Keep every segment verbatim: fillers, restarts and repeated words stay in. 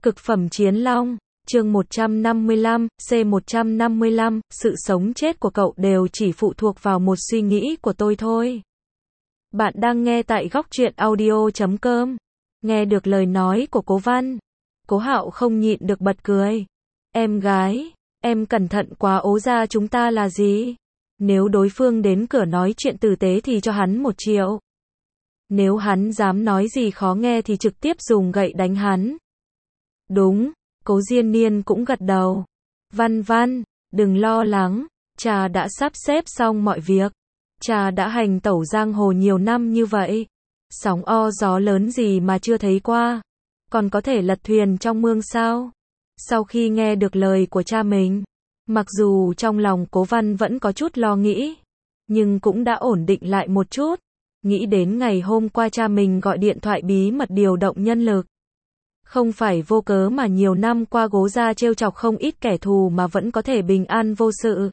Cực phẩm chiến long, chương một trăm năm mươi lăm, C một trăm năm mươi lăm, sự sống chết của cậu đều chỉ phụ thuộc vào một suy nghĩ của tôi thôi. Bạn đang nghe tại góc truyện audio chấm com. Nghe được lời nói của Cố Văn, Cố Hạo không nhịn được bật cười. Em gái, em cẩn thận quá, ố ra chúng ta là gì? Nếu đối phương đến cửa nói chuyện tử tế thì cho hắn một triệu. Nếu hắn dám nói gì khó nghe thì trực tiếp dùng gậy đánh hắn. Đúng, Cố Diên Niên cũng gật đầu. Văn Văn, đừng lo lắng, cha đã sắp xếp xong mọi việc. Cha đã hành tẩu giang hồ nhiều năm như vậy. Sóng o gió lớn gì mà chưa thấy qua. Còn có thể lật thuyền trong mương sao? Sau khi nghe được lời của cha mình, mặc dù trong lòng Cố Văn vẫn có chút lo nghĩ, nhưng cũng đã ổn định lại một chút. Nghĩ đến ngày hôm qua cha mình gọi điện thoại bí mật điều động nhân lực. Không phải vô cớ mà nhiều năm qua Cố gia trêu chọc không ít kẻ thù mà vẫn có thể bình an vô sự.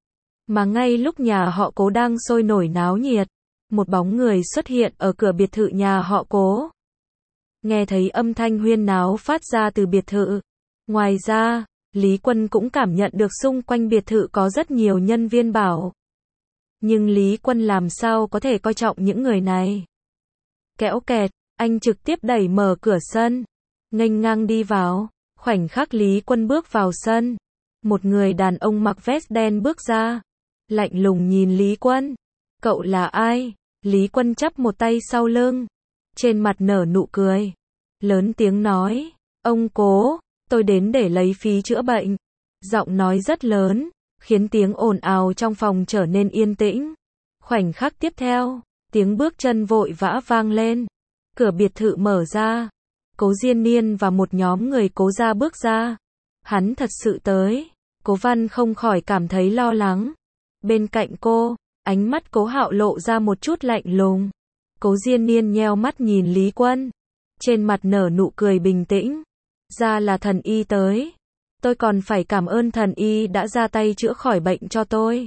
Mà ngay lúc nhà họ Cố đang sôi nổi náo nhiệt, một bóng người xuất hiện ở cửa biệt thự nhà họ Cố. Nghe thấy âm thanh huyên náo phát ra từ biệt thự. Ngoài ra, Lý Quân cũng cảm nhận được xung quanh biệt thự có rất nhiều nhân viên bảo. Nhưng Lý Quân làm sao có thể coi trọng những người này. Kẽo kẹt, anh trực tiếp đẩy mở cửa sân, nghênh ngang đi vào. Khoảnh khắc Lý Quân bước vào sân, một người đàn ông mặc vest đen bước ra, lạnh lùng nhìn Lý Quân. Cậu là ai? Lý Quân chắp một tay sau lưng, trên mặt nở nụ cười, lớn tiếng nói, ông Cố, tôi đến để lấy phí chữa bệnh. Giọng nói rất lớn, khiến tiếng ồn ào trong phòng trở nên yên tĩnh. Khoảnh khắc tiếp theo, tiếng bước chân vội vã vang lên. Cửa biệt thự mở ra. Cố Diên Niên và một nhóm người Cố gia bước ra. Hắn thật sự tới. Cố Văn không khỏi cảm thấy lo lắng. Bên cạnh cô, ánh mắt Cố Hạo lộ ra một chút lạnh lùng. Cố Diên Niên nheo mắt nhìn Lý Quân, trên mặt nở nụ cười bình tĩnh. Ra là thần y tới. Tôi còn phải cảm ơn thần y đã ra tay chữa khỏi bệnh cho tôi.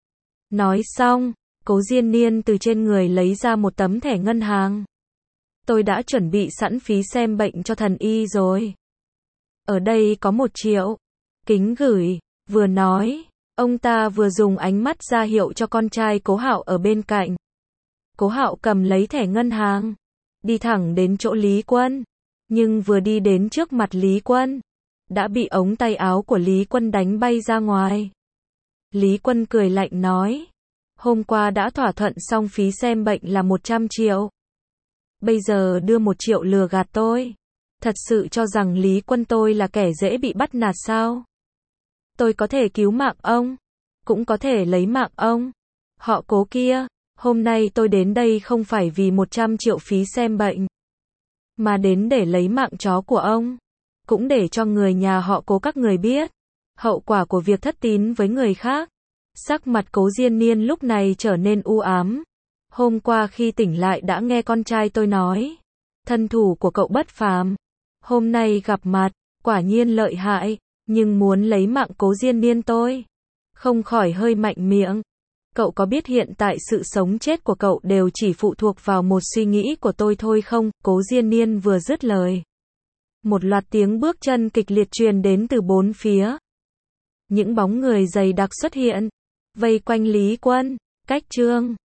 Nói xong, Cố Diên Niên từ trên người lấy ra một tấm thẻ ngân hàng. Tôi đã chuẩn bị sẵn phí xem bệnh cho thần y rồi. Ở đây có một triệu. Kính gửi. Vừa nói, ông ta vừa dùng ánh mắt ra hiệu cho con trai Cố Hạo ở bên cạnh. Cố Hạo cầm lấy thẻ ngân hàng, đi thẳng đến chỗ Lý Quân. Nhưng vừa đi đến trước mặt Lý Quân, đã bị ống tay áo của Lý Quân đánh bay ra ngoài. Lý Quân cười lạnh nói, hôm qua đã thỏa thuận xong phí xem bệnh là một trăm triệu. Bây giờ đưa một triệu lừa gạt tôi. Thật sự cho rằng Lý Quân tôi là kẻ dễ bị bắt nạt sao? Tôi có thể cứu mạng ông, cũng có thể lấy mạng ông. Họ Cố kia, hôm nay tôi đến đây không phải vì một trăm triệu phí xem bệnh, mà đến để lấy mạng chó của ông. Cũng để cho người nhà họ Cố các người biết hậu quả của việc thất tín với người khác. Sắc mặt Cố Diên Niên lúc này trở nên u ám. Hôm qua khi tỉnh lại đã nghe con trai tôi nói, thân thủ của cậu bất phàm. Hôm nay gặp mặt, quả nhiên lợi hại, nhưng muốn lấy mạng Cố Diên Niên tôi, không khỏi hơi mạnh miệng. Cậu có biết hiện tại sự sống chết của cậu đều chỉ phụ thuộc vào một suy nghĩ của tôi thôi không? Cố Diên Niên vừa dứt lời, một loạt tiếng bước chân kịch liệt truyền đến từ bốn phía. Những bóng người dày đặc xuất hiện, vây quanh Lý Quân. Cách chương